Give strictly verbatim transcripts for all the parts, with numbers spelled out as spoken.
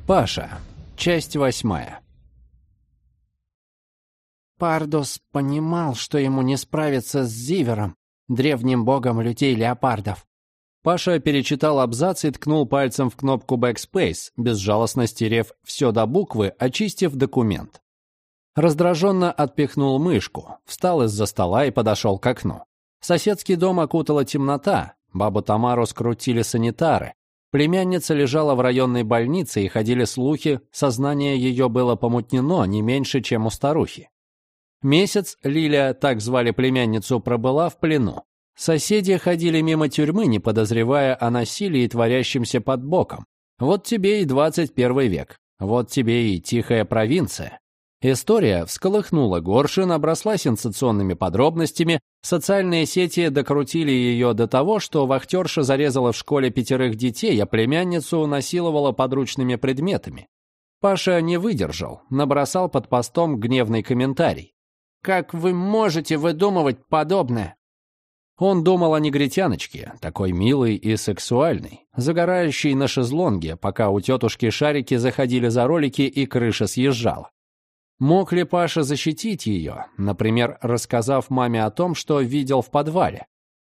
Паша. Часть восьмая. Пардос понимал, что ему не справиться с Зивером, древним богом людей-леопардов. Паша перечитал абзац и ткнул пальцем в кнопку Backspace, безжалостно стерев все до буквы, очистив документ. Раздраженно отпихнул мышку, встал из-за стола и подошел к окну. Соседский дом окутала темнота, бабу Тамару скрутили санитары. Племянница лежала в районной больнице, и ходили слухи, сознание ее было помутнено не меньше, чем у старухи. Месяц Лиля, так звали племянницу, пробыла в плену. Соседи ходили мимо тюрьмы, не подозревая о насилии, творящемся под боком. Вот тебе и двадцать первый век, вот тебе и тихая провинция. История всколыхнула Горшин, обросла сенсационными подробностями, социальные сети докрутили ее до того, что вахтерша зарезала в школе пятерых детей, а племянницу насиловала подручными предметами. Паша не выдержал, набросал под постом гневный комментарий. «Как вы можете выдумывать подобное?» Он думал о негритяночке, такой милой и сексуальной, загорающей на шезлонге, пока у тетушки шарики заходили за ролики и крыша съезжала. Мог ли Паша защитить ее, например, рассказав маме о том, что видел в подвале?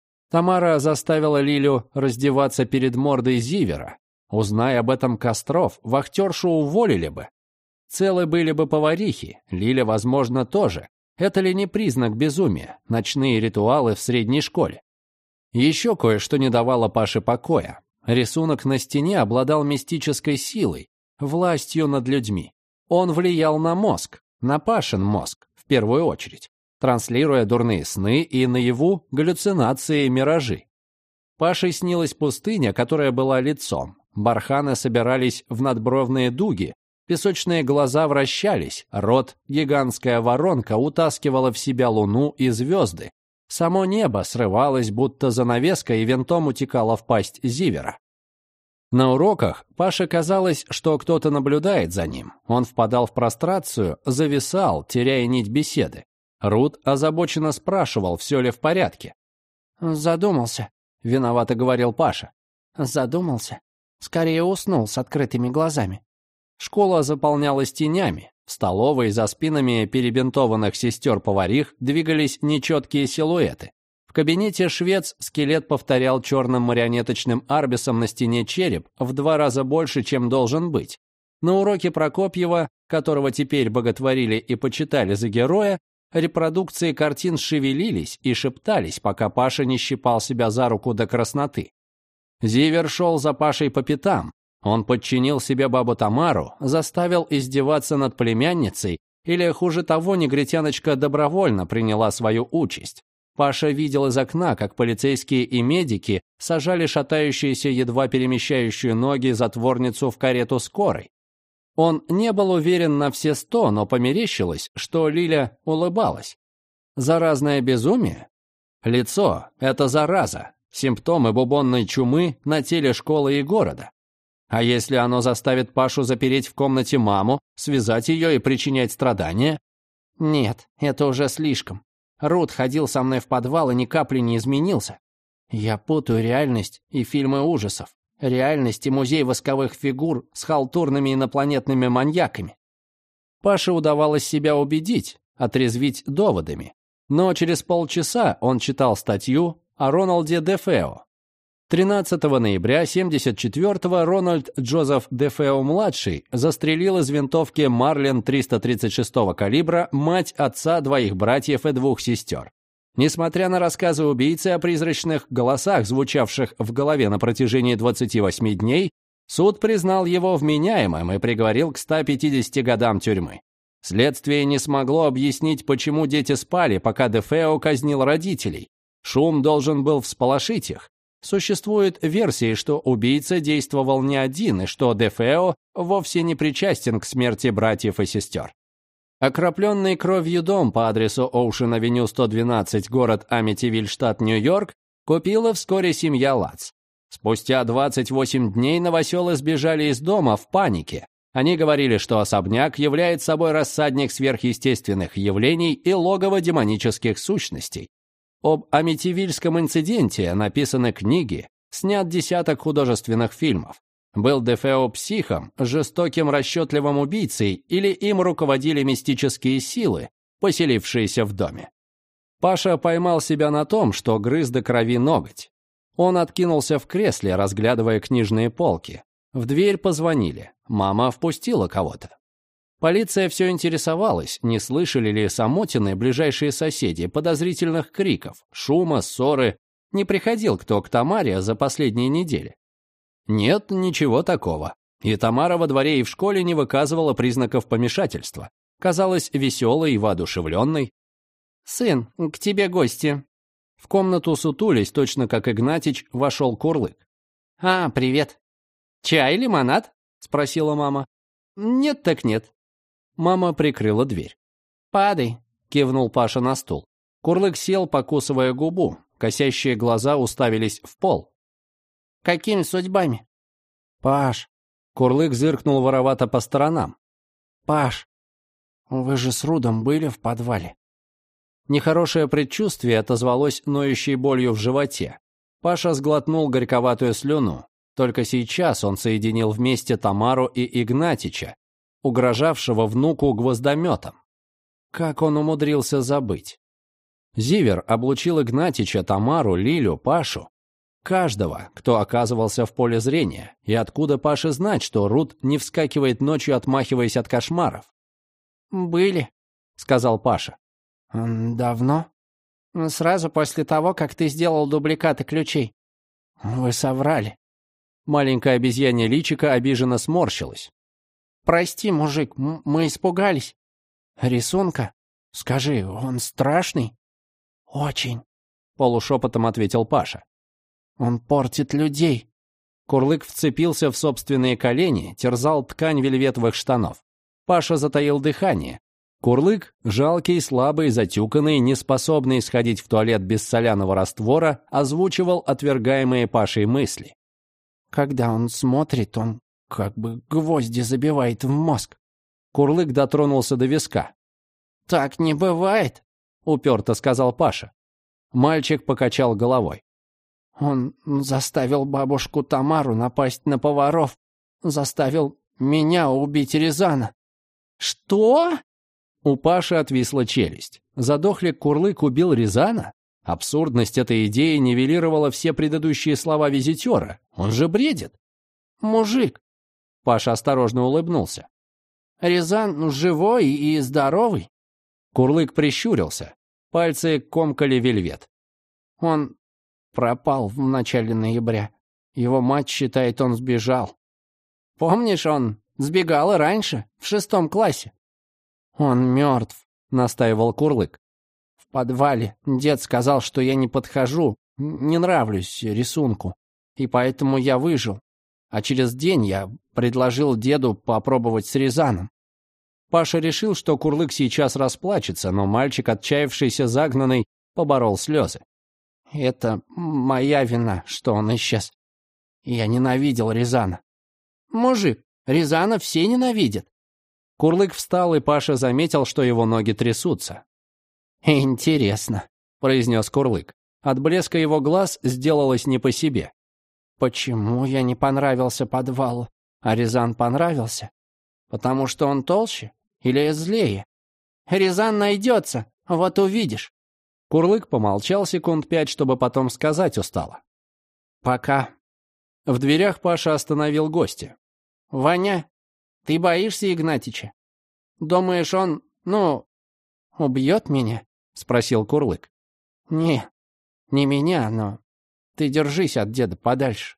Тамара заставила Лилю раздеваться перед мордой Зивера. Узнай об этом Костров, вахтершу уволили бы. Целы были бы поварихи, Лиля, возможно, тоже. Это ли не признак безумия, ночные ритуалы в средней школе? Еще кое-что не давало Паше покоя. Рисунок на стене обладал мистической силой, властью над людьми. Он влиял на мозг, на Пашин мозг, в первую очередь, транслируя дурные сны и наяву галлюцинации и миражи. Паше снилась пустыня, которая была лицом. Барханы собирались в надбровные дуги, песочные глаза вращались, рот, гигантская воронка, утаскивала в себя луну и звезды. Само небо срывалось, будто занавеска, и винтом утекало в пасть Зивера. На уроках Паше казалось, что кто-то наблюдает за ним. Он впадал в прострацию, зависал, теряя нить беседы. Рут озабоченно спрашивал, все ли в порядке. «Задумался», — виновато говорил Паша. «Задумался. Скорее уснул с открытыми глазами». Школа заполнялась тенями. В столовой за спинами перебинтованных сестер-поварих двигались нечеткие силуэты. В кабинете швец скелет повторял черным марионеточным арбисом на стене череп в два раза больше, чем должен быть. На уроке Прокопьева, которого теперь боготворили и почитали за героя, репродукции картин шевелились и шептались, пока Паша не щипал себя за руку до красноты. Зивер шел за Пашей по пятам. Он подчинил себе бабу Тамару, заставил издеваться над племянницей, или, хуже того, негритяночка добровольно приняла свою участь. Паша видел из окна, как полицейские и медики сажали шатающуюся, едва перемещающую ноги затворницу в карету скорой. Он не был уверен на все сто, но померещилось, что Лиля улыбалась. Заразное безумие? Лицо – это зараза, симптомы бубонной чумы на теле школы и города. А если оно заставит Пашу запереть в комнате маму, связать ее и причинять страдания? Нет, это уже слишком. Рут ходил со мной в подвал и ни капли не изменился. Я путаю реальность и фильмы ужасов. Реальность и музей восковых фигур с халтурными инопланетными маньяками. Паше удавалось себя убедить, отрезвить доводами. Но через полчаса он читал статью о Роналде Дефео. тринадцатого ноября семьдесят четвёртого Рональд Джозеф Дефео-младший застрелил из винтовки Марлен триста тридцать шестого калибра мать отца, двоих братьев и двух сестер. Несмотря на рассказы убийцы о призрачных голосах, звучавших в голове на протяжении двадцати восьми дней, суд признал его вменяемым и приговорил к ста пятидесяти годам тюрьмы. Следствие не смогло объяснить, почему дети спали, пока Дефео казнил родителей. Шум должен был всполошить их. Существуют версии, что убийца действовал не один и что Дефео вовсе не причастен к смерти братьев и сестер. Окропленный кровью дом по адресу Оушен-авеню сто двенадцать, город Амитивиль, штат Нью-Йорк, купила вскоре семья Лац. Спустя двадцать восемь дней новоселы сбежали из дома в панике. Они говорили, что особняк является собой рассадник сверхъестественных явлений и логово демонических сущностей. Об Амитивильском инциденте написаны книги, снят десяток художественных фильмов. Был Дефео психом, жестоким расчетливым убийцей, или им руководили мистические силы, поселившиеся в доме? Паша поймал себя на том, что грыз до крови ноготь. Он откинулся в кресле, разглядывая книжные полки. В дверь позвонили. Мама впустила кого-то. Полиция все интересовалась, не слышали ли Самотины ближайшие соседи подозрительных криков, шума, ссоры. Не приходил кто к Тамаре за последние недели. Нет, ничего такого. И Тамара во дворе и в школе не выказывала признаков помешательства. Казалась веселой и воодушевленной. «Сын, к тебе гости». В комнату сутулись, точно как Игнатич, вошел Курлык. «А, привет. Чай, лимонад?» — спросила мама. «Нет так нет». Мама прикрыла дверь. «Падай», — кивнул Паша на стул. Курлык сел, покусывая губу. Косящие глаза уставились в пол. «Какими судьбами?» «Паш». Курлык зыркнул воровато по сторонам. «Паш, вы же с Рудом были в подвале?» Нехорошее предчувствие отозвалось ноющей болью в животе. Паша сглотнул горьковатую слюну. Только сейчас он соединил вместе Тамару и Игнатича, угрожавшего внуку гвоздометом. Как он умудрился забыть? Зивер облучил Игнатича, Тамару, Лилю, Пашу. Каждого, кто оказывался в поле зрения. И откуда Паше знать, что Руд не вскакивает ночью, отмахиваясь от кошмаров? «Были», — сказал Паша. «Давно?» «Сразу после того, как ты сделал дубликаты ключей». «Вы соврали». Маленькая обезьянья личико обиженно сморщилась. «Прости, мужик, мы испугались». «Рисунка? Скажи, он страшный?» «Очень», — полушепотом ответил Паша. «Он портит людей». Курлык вцепился в собственные колени, терзал ткань вельветовых штанов. Паша затаил дыхание. Курлык, жалкий, слабый, затюканный, неспособный сходить в туалет без соляного раствора, озвучивал отвергаемые Пашей мысли. «Когда он смотрит, он как бы гвозди забивает в мозг». Курлык дотронулся до виска. «Так не бывает», — уперто сказал Паша. Мальчик покачал головой. «Он заставил бабушку Тамару напасть на поваров, заставил меня убить Рязана». «Что?» У Паши отвисла челюсть. Задохлик Курлык убил Рязана? Абсурдность этой идеи нивелировала все предыдущие слова визитера. Он же бредит. «Мужик!» Паша осторожно улыбнулся. «Рязан живой и здоровый?» Курлык прищурился. Пальцы комкали вельвет. «Он пропал в начале ноября. Его мать считает, он сбежал. Помнишь, он сбегал и раньше, в шестом классе?» «Он мертв», — настаивал Курлык. «В подвале дед сказал, что я не подхожу, не нравлюсь рисунку, и поэтому я выжил. А через день я предложил деду попробовать с Рязаном». Паша решил, что Курлык сейчас расплачется, но мальчик, отчаявшийся, загнанный, поборол слезы. «Это моя вина, что он исчез. Я ненавидел Рязана». «Мужик, Рязана все ненавидят». Курлык встал, и Паша заметил, что его ноги трясутся. «Интересно», — произнес Курлык. От блеска его глаз сделалось не по себе. «Почему я не понравился подвалу, а Рязан понравился? Потому что он толще или злее? Рязан найдется, вот увидишь». Курлык помолчал секунд пять, чтобы потом сказать устало: «Пока». В дверях Паша остановил гостя. «Ваня, ты боишься Игнатича? Думаешь, он, ну, убьет меня?» — спросил Курлык. «Не, не меня, но ты держись от деда подальше».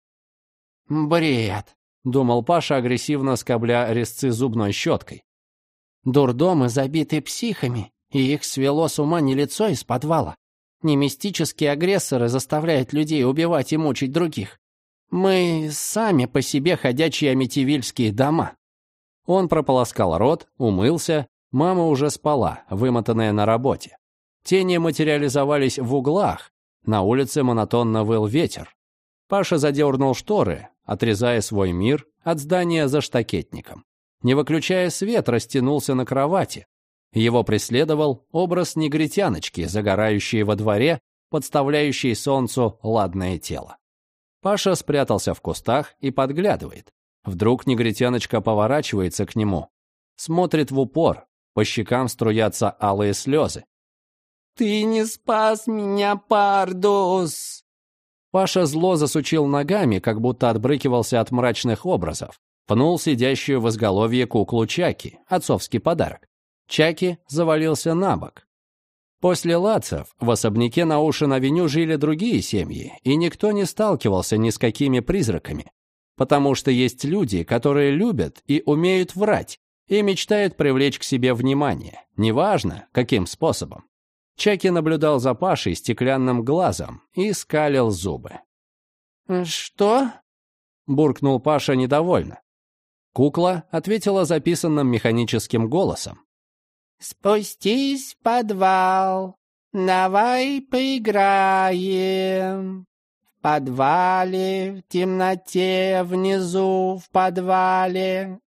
«Бред», — думал Паша, агрессивно скобля резцы зубной щеткой. «Дурдомы забиты психами, и их свело с ума не лицо из подвала. Не мистические агрессоры заставляют людей убивать и мучить других. Мы сами по себе ходячие амитивильские дома». Он прополоскал рот, умылся. Мама уже спала, вымотанная на работе. Тени материализовались в углах. На улице монотонно выл ветер. Паша задернул шторы, отрезая свой мир от здания за штакетником. Не выключая свет, растянулся на кровати. Его преследовал образ негритяночки, загорающей во дворе, подставляющей солнцу ладное тело. Паша спрятался в кустах и подглядывает. Вдруг негритяночка поворачивается к нему, смотрит в упор, по щекам струятся алые слезы. «Ты не спас меня, Пардус!» Паша зло засучил ногами, как будто отбрыкивался от мрачных образов. Пнул сидящую в изголовье куклу Чаки, отцовский подарок. Чаки завалился на бок. После Лацев в особняке на Оушен-авеню жили другие семьи, и никто не сталкивался ни с какими призраками. Потому что есть люди, которые любят и умеют врать, и мечтают привлечь к себе внимание, неважно, каким способом. Чаки наблюдал за Пашей стеклянным глазом и скалил зубы. «Что?» — буркнул Паша недовольно. Кукла ответила записанным механическим голосом. «Спустись в подвал, давай поиграем. В подвале, в темноте, внизу, в подвале,